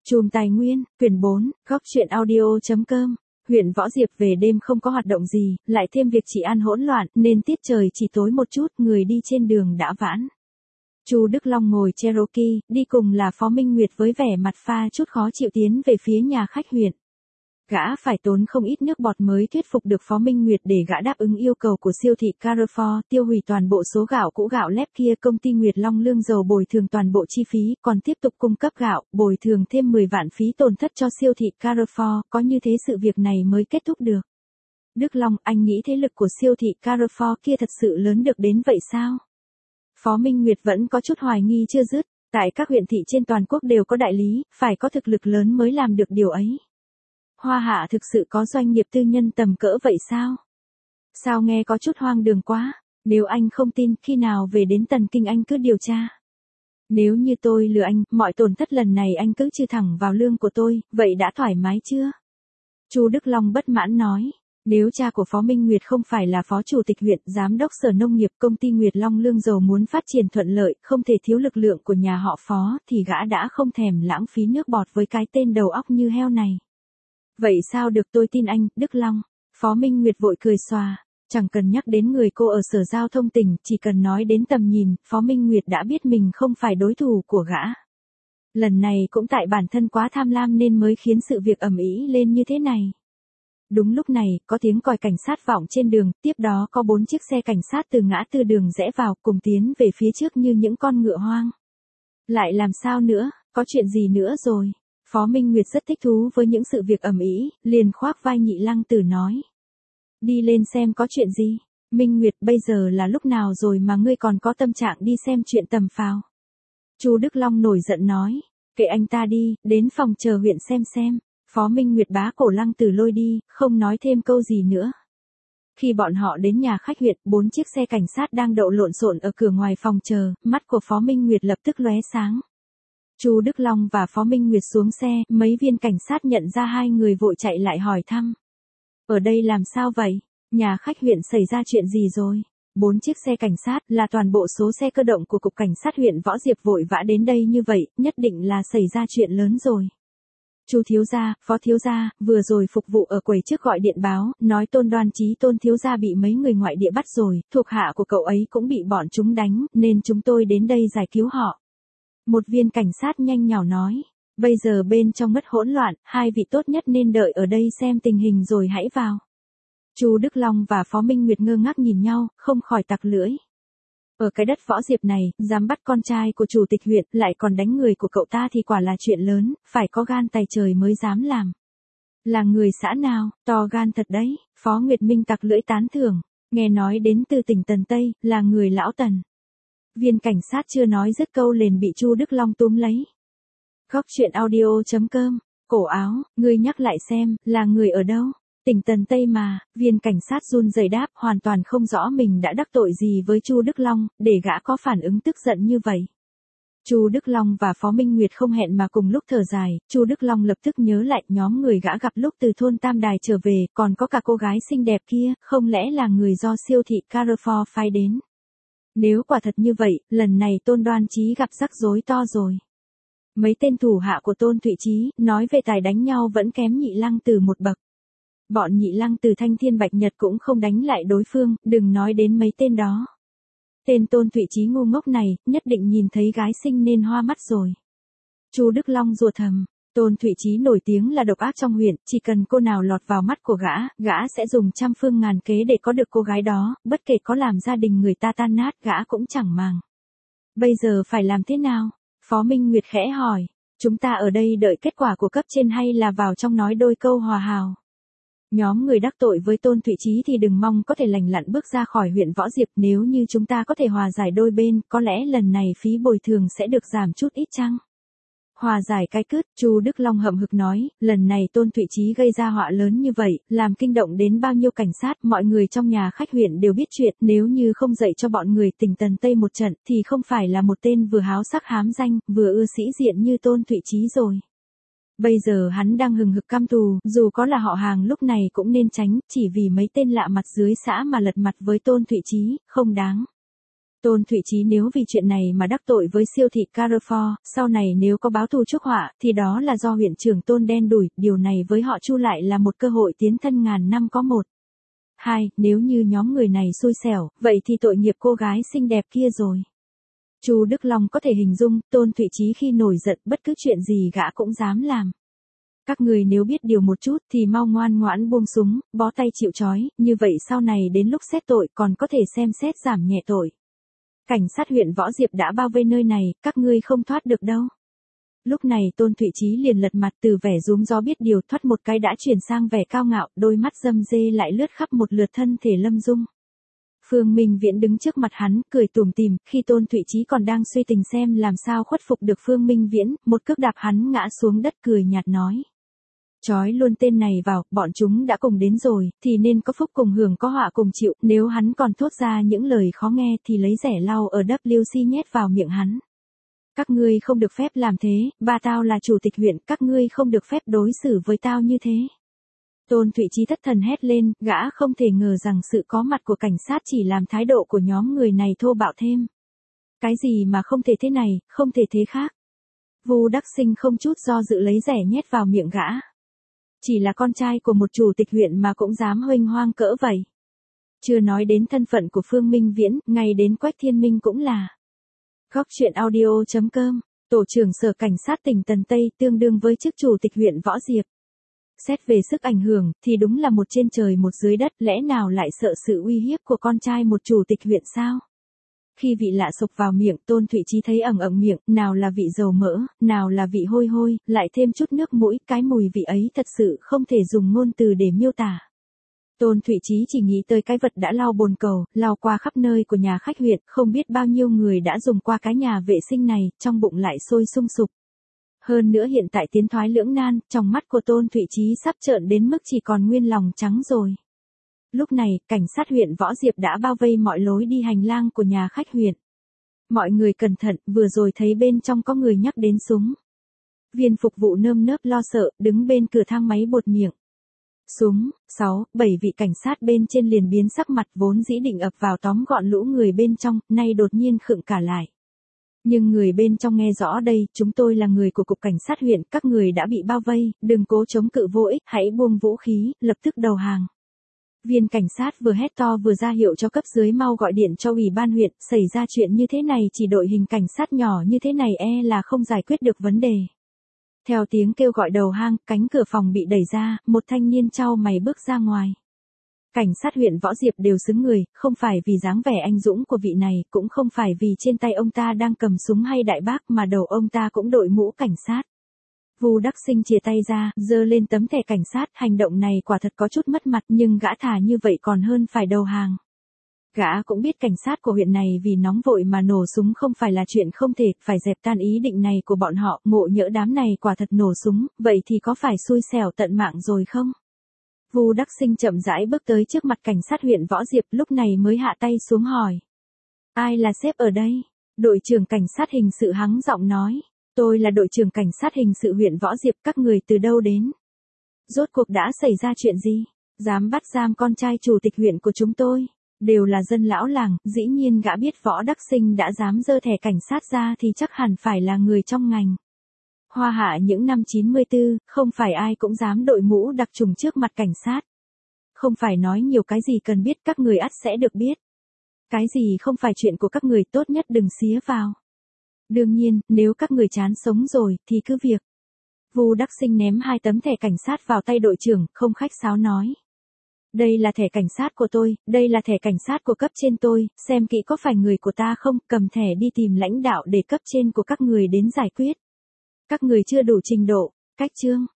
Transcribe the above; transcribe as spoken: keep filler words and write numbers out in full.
Chùm Tài Nguyên, quyển bốn, góc truyện audio.com. Huyện Võ Diệp về đêm không có hoạt động gì, lại thêm việc trị an hỗn loạn, nên tiết trời chỉ tối một chút, người đi trên đường đã vãn. Chu Đức Long ngồi Cherokee, đi cùng là Phó Minh Nguyệt với vẻ mặt pha chút khó chịu tiến về phía nhà khách huyện. Gã phải tốn không ít nước bọt mới thuyết phục được Phó Minh Nguyệt để gã đáp ứng yêu cầu của siêu thị Carrefour, tiêu hủy toàn bộ số gạo cũ gạo lép kia. Công ty Nguyệt Long Lương Dầu bồi thường toàn bộ chi phí, còn tiếp tục cung cấp gạo, bồi thường thêm mười vạn phí tổn thất cho siêu thị Carrefour, có như thế sự việc này mới kết thúc được. Đức Long, anh nghĩ thế lực của siêu thị Carrefour kia thật sự lớn được đến vậy sao? Phó Minh Nguyệt vẫn có chút hoài nghi chưa dứt, tại các huyện thị trên toàn quốc đều có đại lý, phải có thực lực lớn mới làm được điều ấy. Hoa Hạ thực sự có doanh nghiệp tư nhân tầm cỡ vậy sao? Sao nghe có chút hoang đường quá, nếu anh không tin, khi nào về đến Tần Kinh anh cứ điều tra. Nếu như tôi lừa anh, mọi tổn thất lần này anh cứ trừ thẳng vào lương của tôi, vậy đã thoải mái chưa? Chu Đức Long bất mãn nói, nếu cha của Phó Minh Nguyệt không phải là phó chủ tịch huyện, giám đốc sở nông nghiệp, công ty Nguyệt Long Lương Dầu muốn phát triển thuận lợi, không thể thiếu lực lượng của nhà họ Phó, thì gã đã không thèm lãng phí nước bọt với cái tên đầu óc như heo này. Vậy sao được, tôi tin anh, Đức Long. Phó Minh Nguyệt vội cười xòa, chẳng cần nhắc đến người cô ở sở giao thông tỉnh, chỉ cần nói đến tầm nhìn, Phó Minh Nguyệt đã biết mình không phải đối thủ của gã. Lần này cũng tại bản thân quá tham lam nên mới khiến sự việc ầm ĩ lên như thế này. Đúng lúc này, có tiếng còi cảnh sát vọng trên đường, tiếp đó có bốn chiếc xe cảnh sát từ ngã tư đường rẽ vào, cùng tiến về phía trước như những con ngựa hoang. Lại làm sao nữa, có chuyện gì nữa rồi? Phó Minh Nguyệt rất thích thú với những sự việc ầm ĩ, liền khoác vai Nhị Lăng Tử nói. Đi lên xem có chuyện gì. Minh Nguyệt, bây giờ là lúc nào rồi mà ngươi còn có tâm trạng đi xem chuyện tầm phào? Chu Đức Long nổi giận nói, kệ anh ta đi, đến phòng chờ huyện xem xem. Phó Minh Nguyệt bá cổ Lăng Tử lôi đi, không nói thêm câu gì nữa. Khi bọn họ đến nhà khách huyện, bốn chiếc xe cảnh sát đang đậu lộn xộn ở cửa ngoài phòng chờ, mắt của Phó Minh Nguyệt lập tức lóe sáng. Chu Đức Long và Phó Minh Nguyệt xuống xe, mấy viên cảnh sát nhận ra hai người vội chạy lại hỏi thăm. Ở đây làm sao vậy? Nhà khách huyện xảy ra chuyện gì rồi? Bốn chiếc xe cảnh sát là toàn bộ số xe cơ động của Cục Cảnh sát huyện Võ Diệp vội vã đến đây như vậy, nhất định là xảy ra chuyện lớn rồi. Chu thiếu gia, Phó thiếu gia, vừa rồi phục vụ ở quầy trước gọi điện báo, nói Tôn Đoan Chí Tôn thiếu gia bị mấy người ngoại địa bắt rồi, thuộc hạ của cậu ấy cũng bị bọn chúng đánh, nên chúng tôi đến đây giải cứu họ. Một viên cảnh sát nhanh nhảu nói, bây giờ bên trong mất hỗn loạn, hai vị tốt nhất nên đợi ở đây xem tình hình rồi hãy vào. Chu Đức Long và Phó Minh Nguyệt ngơ ngác nhìn nhau, không khỏi tặc lưỡi. Ở cái đất Võ Diệp này, dám bắt con trai của chủ tịch huyện, lại còn đánh người của cậu ta thì quả là chuyện lớn, phải có gan tài trời mới dám làm. Là người xã nào, to gan thật đấy, Phó Nguyệt Minh tặc lưỡi tán thưởng, nghe nói đến từ tỉnh Tần Tây, là người lão Tần. Viên cảnh sát chưa nói dứt câu liền bị Chu Đức Long túm lấy. Góc truyện audio.com, cổ áo, ngươi nhắc lại xem, là người ở đâu? Tỉnh Tần Tây mà. Viên cảnh sát run rẩy đáp, hoàn toàn không rõ mình đã đắc tội gì với Chu Đức Long, để gã có phản ứng tức giận như vậy. Chu Đức Long và Phó Minh Nguyệt không hẹn mà cùng lúc thở dài, Chu Đức Long lập tức nhớ lại nhóm người gã gặp lúc từ thôn Tam Đài trở về, còn có cả cô gái xinh đẹp kia, không lẽ là người do siêu thị Carrefour phái đến. Nếu quả thật như vậy, lần này Tôn Đoan Chí gặp rắc rối to rồi. Mấy tên thủ hạ của Tôn Thụy Chí, nói về tài đánh nhau vẫn kém Nhị Lăng Tử một bậc. Bọn Nhị Lăng Tử Thanh Thiên Bạch Nhật cũng không đánh lại đối phương, đừng nói đến mấy tên đó. Tên Tôn Thụy Chí ngu ngốc này, nhất định nhìn thấy gái xinh nên hoa mắt rồi. Chu Đức Long rủa thầm, Tôn Thụy Chí nổi tiếng là độc ác trong huyện, chỉ cần cô nào lọt vào mắt của gã, gã sẽ dùng trăm phương ngàn kế để có được cô gái đó, bất kể có làm gia đình người ta tan nát gã cũng chẳng màng. Bây giờ phải làm thế nào? Phó Minh Nguyệt khẽ hỏi, chúng ta ở đây đợi kết quả của cấp trên hay là vào trong nói đôi câu hòa hào? Nhóm người đắc tội với Tôn Thụy Chí thì đừng mong có thể lành lặn bước ra khỏi huyện Võ Diệp, nếu như chúng ta có thể hòa giải đôi bên, có lẽ lần này phí bồi thường sẽ được giảm chút ít chăng? Hòa giải cái cứt, Chu Đức Long hậm hực nói, lần này Tôn Thụy Chí gây ra họa lớn như vậy, làm kinh động đến bao nhiêu cảnh sát, mọi người trong nhà khách huyện đều biết chuyện, nếu như không dạy cho bọn người tỉnh Tần Tây một trận, thì không phải là một tên vừa háo sắc hám danh, vừa ưa sĩ diện như Tôn Thụy Chí rồi. Bây giờ hắn đang hừng hực căm thù, dù có là họ hàng lúc này cũng nên tránh, chỉ vì mấy tên lạ mặt dưới xã mà lật mặt với Tôn Thụy Chí, không đáng. Tôn Thụy Chí nếu vì chuyện này mà đắc tội với siêu thị Carrefour, sau này nếu có báo thù chuốc họa, thì đó là do huyện trưởng Tôn đen đủi, điều này với họ Chu lại là một cơ hội tiến thân ngàn năm có một. Hai, nếu như nhóm người này xui xẻo, vậy thì tội nghiệp cô gái xinh đẹp kia rồi. Chu Đức Long có thể hình dung, Tôn Thụy Chí khi nổi giận bất cứ chuyện gì gã cũng dám làm. Các người nếu biết điều một chút thì mau ngoan ngoãn buông súng, bó tay chịu trói, như vậy sau này đến lúc xét tội còn có thể xem xét giảm nhẹ tội. Cảnh sát huyện Võ Diệp đã bao vây nơi này, các ngươi không thoát được đâu. Lúc này Tôn Thụy Chí liền lật mặt từ vẻ rúm gió biết điều thoát một cái đã chuyển sang vẻ cao ngạo, đôi mắt râm rê lại lướt khắp một lượt thân thể Lâm Dung. Phương Minh Viễn đứng trước mặt hắn, cười tủm tỉm, khi Tôn Thụy Chí còn đang suy tình xem làm sao khuất phục được Phương Minh Viễn, một cước đạp hắn ngã xuống đất cười nhạt nói. Chói luôn tên này vào, bọn chúng đã cùng đến rồi, thì nên có phúc cùng hưởng có họa cùng chịu, nếu hắn còn thốt ra những lời khó nghe thì lấy rẻ lau ở W C nhét vào miệng hắn. Các ngươi không được phép làm thế, ba tao là chủ tịch huyện, các ngươi không được phép đối xử với tao như thế. Tôn Thụy Chí thất thần hét lên, gã không thể ngờ rằng sự có mặt của cảnh sát chỉ làm thái độ của nhóm người này thô bạo thêm. Cái gì mà không thể thế này, không thể thế khác. Vu Đắc Sinh không chút do dự lấy rẻ nhét vào miệng gã. Chỉ là con trai của một chủ tịch huyện mà cũng dám huênh hoang cỡ vậy. Chưa nói đến thân phận của Phương Minh Viễn, ngay đến Quách Thiên Minh cũng là. Góc truyện audio chấm com, tổ trưởng sở cảnh sát tỉnh Tần Tây tương đương với chức chủ tịch huyện Võ Diệp. Xét về sức ảnh hưởng, thì đúng là một trên trời một dưới đất, lẽ nào lại sợ sự uy hiếp của con trai một chủ tịch huyện sao? Khi vị lạ sộc vào miệng, Tôn Thụy Chí thấy ẩn ẩn miệng, nào là vị dầu mỡ, nào là vị hôi hôi, lại thêm chút nước mũi, cái mùi vị ấy thật sự không thể dùng ngôn từ để miêu tả. Tôn Thụy Chí chỉ nghĩ tới cái vật đã lau bồn cầu, lau qua khắp nơi của nhà khách huyện, không biết bao nhiêu người đã dùng qua cái nhà vệ sinh này, trong bụng lại sôi sung sục. Hơn nữa hiện tại tiến thoái lưỡng nan, trong mắt của Tôn Thụy Chí sắp trợn đến mức chỉ còn nguyên lòng trắng rồi. Lúc này, cảnh sát huyện Võ Diệp đã bao vây mọi lối đi hành lang của nhà khách huyện. Mọi người cẩn thận, vừa rồi thấy bên trong có người nhắc đến súng. Viên phục vụ nơm nớp lo sợ, đứng bên cửa thang máy bột miệng. Súng, sáu, bảy vị cảnh sát bên trên liền biến sắc mặt vốn dĩ định ập vào tóm gọn lũ người bên trong, nay đột nhiên khựng cả lại. Nhưng người bên trong nghe rõ đây, chúng tôi là người của cục cảnh sát huyện, các người đã bị bao vây, đừng cố chống cự vô ích, hãy buông vũ khí, lập tức đầu hàng. Viên cảnh sát vừa hét to vừa ra hiệu cho cấp dưới mau gọi điện cho ủy ban huyện, xảy ra chuyện như thế này chỉ đội hình cảnh sát nhỏ như thế này e là không giải quyết được vấn đề. Theo tiếng kêu gọi đầu hang, cánh cửa phòng bị đẩy ra, một thanh niên chau mày bước ra ngoài. Cảnh sát huyện Võ Diệp đều xứng người, không phải vì dáng vẻ anh dũng của vị này, cũng không phải vì trên tay ông ta đang cầm súng hay đại bác mà đầu ông ta cũng đội mũ cảnh sát. Vu Đắc Sinh chìa tay ra, giơ lên tấm thẻ cảnh sát, hành động này quả thật có chút mất mặt nhưng gã thà như vậy còn hơn phải đầu hàng. Gã cũng biết cảnh sát của huyện này vì nóng vội mà nổ súng không phải là chuyện không thể, phải dẹp tan ý định này của bọn họ, ngộ nhỡ đám này quả thật nổ súng, vậy thì có phải xui xẻo tận mạng rồi không? Vu Đắc Sinh chậm rãi bước tới trước mặt cảnh sát huyện Võ Diệp, lúc này mới hạ tay xuống hỏi. Ai là sếp ở đây? Đội trưởng cảnh sát hình sự hắng giọng nói. Tôi là đội trưởng cảnh sát hình sự huyện Võ Diệp, các người từ đâu đến? Rốt cuộc đã xảy ra chuyện gì? Dám bắt giam con trai chủ tịch huyện của chúng tôi? Đều là dân lão làng, dĩ nhiên gã biết Võ Đắc Sinh đã dám giơ thẻ cảnh sát ra thì chắc hẳn phải là người trong ngành. Hoa hạ những năm chín mươi tư, không phải ai cũng dám đội mũ đặc trùng trước mặt cảnh sát. Không phải nói nhiều cái gì cần biết các người ắt sẽ được biết. Cái gì không phải chuyện của các người tốt nhất đừng xía vào. Đương nhiên, nếu các người chán sống rồi, thì cứ việc. Vu Đắc Sinh ném hai tấm thẻ cảnh sát vào tay đội trưởng, không khách sáo nói. Đây là thẻ cảnh sát của tôi, đây là thẻ cảnh sát của cấp trên tôi, xem kỹ có phải người của ta không, cầm thẻ đi tìm lãnh đạo để cấp trên của các người đến giải quyết. Các người chưa đủ trình độ, cách chương.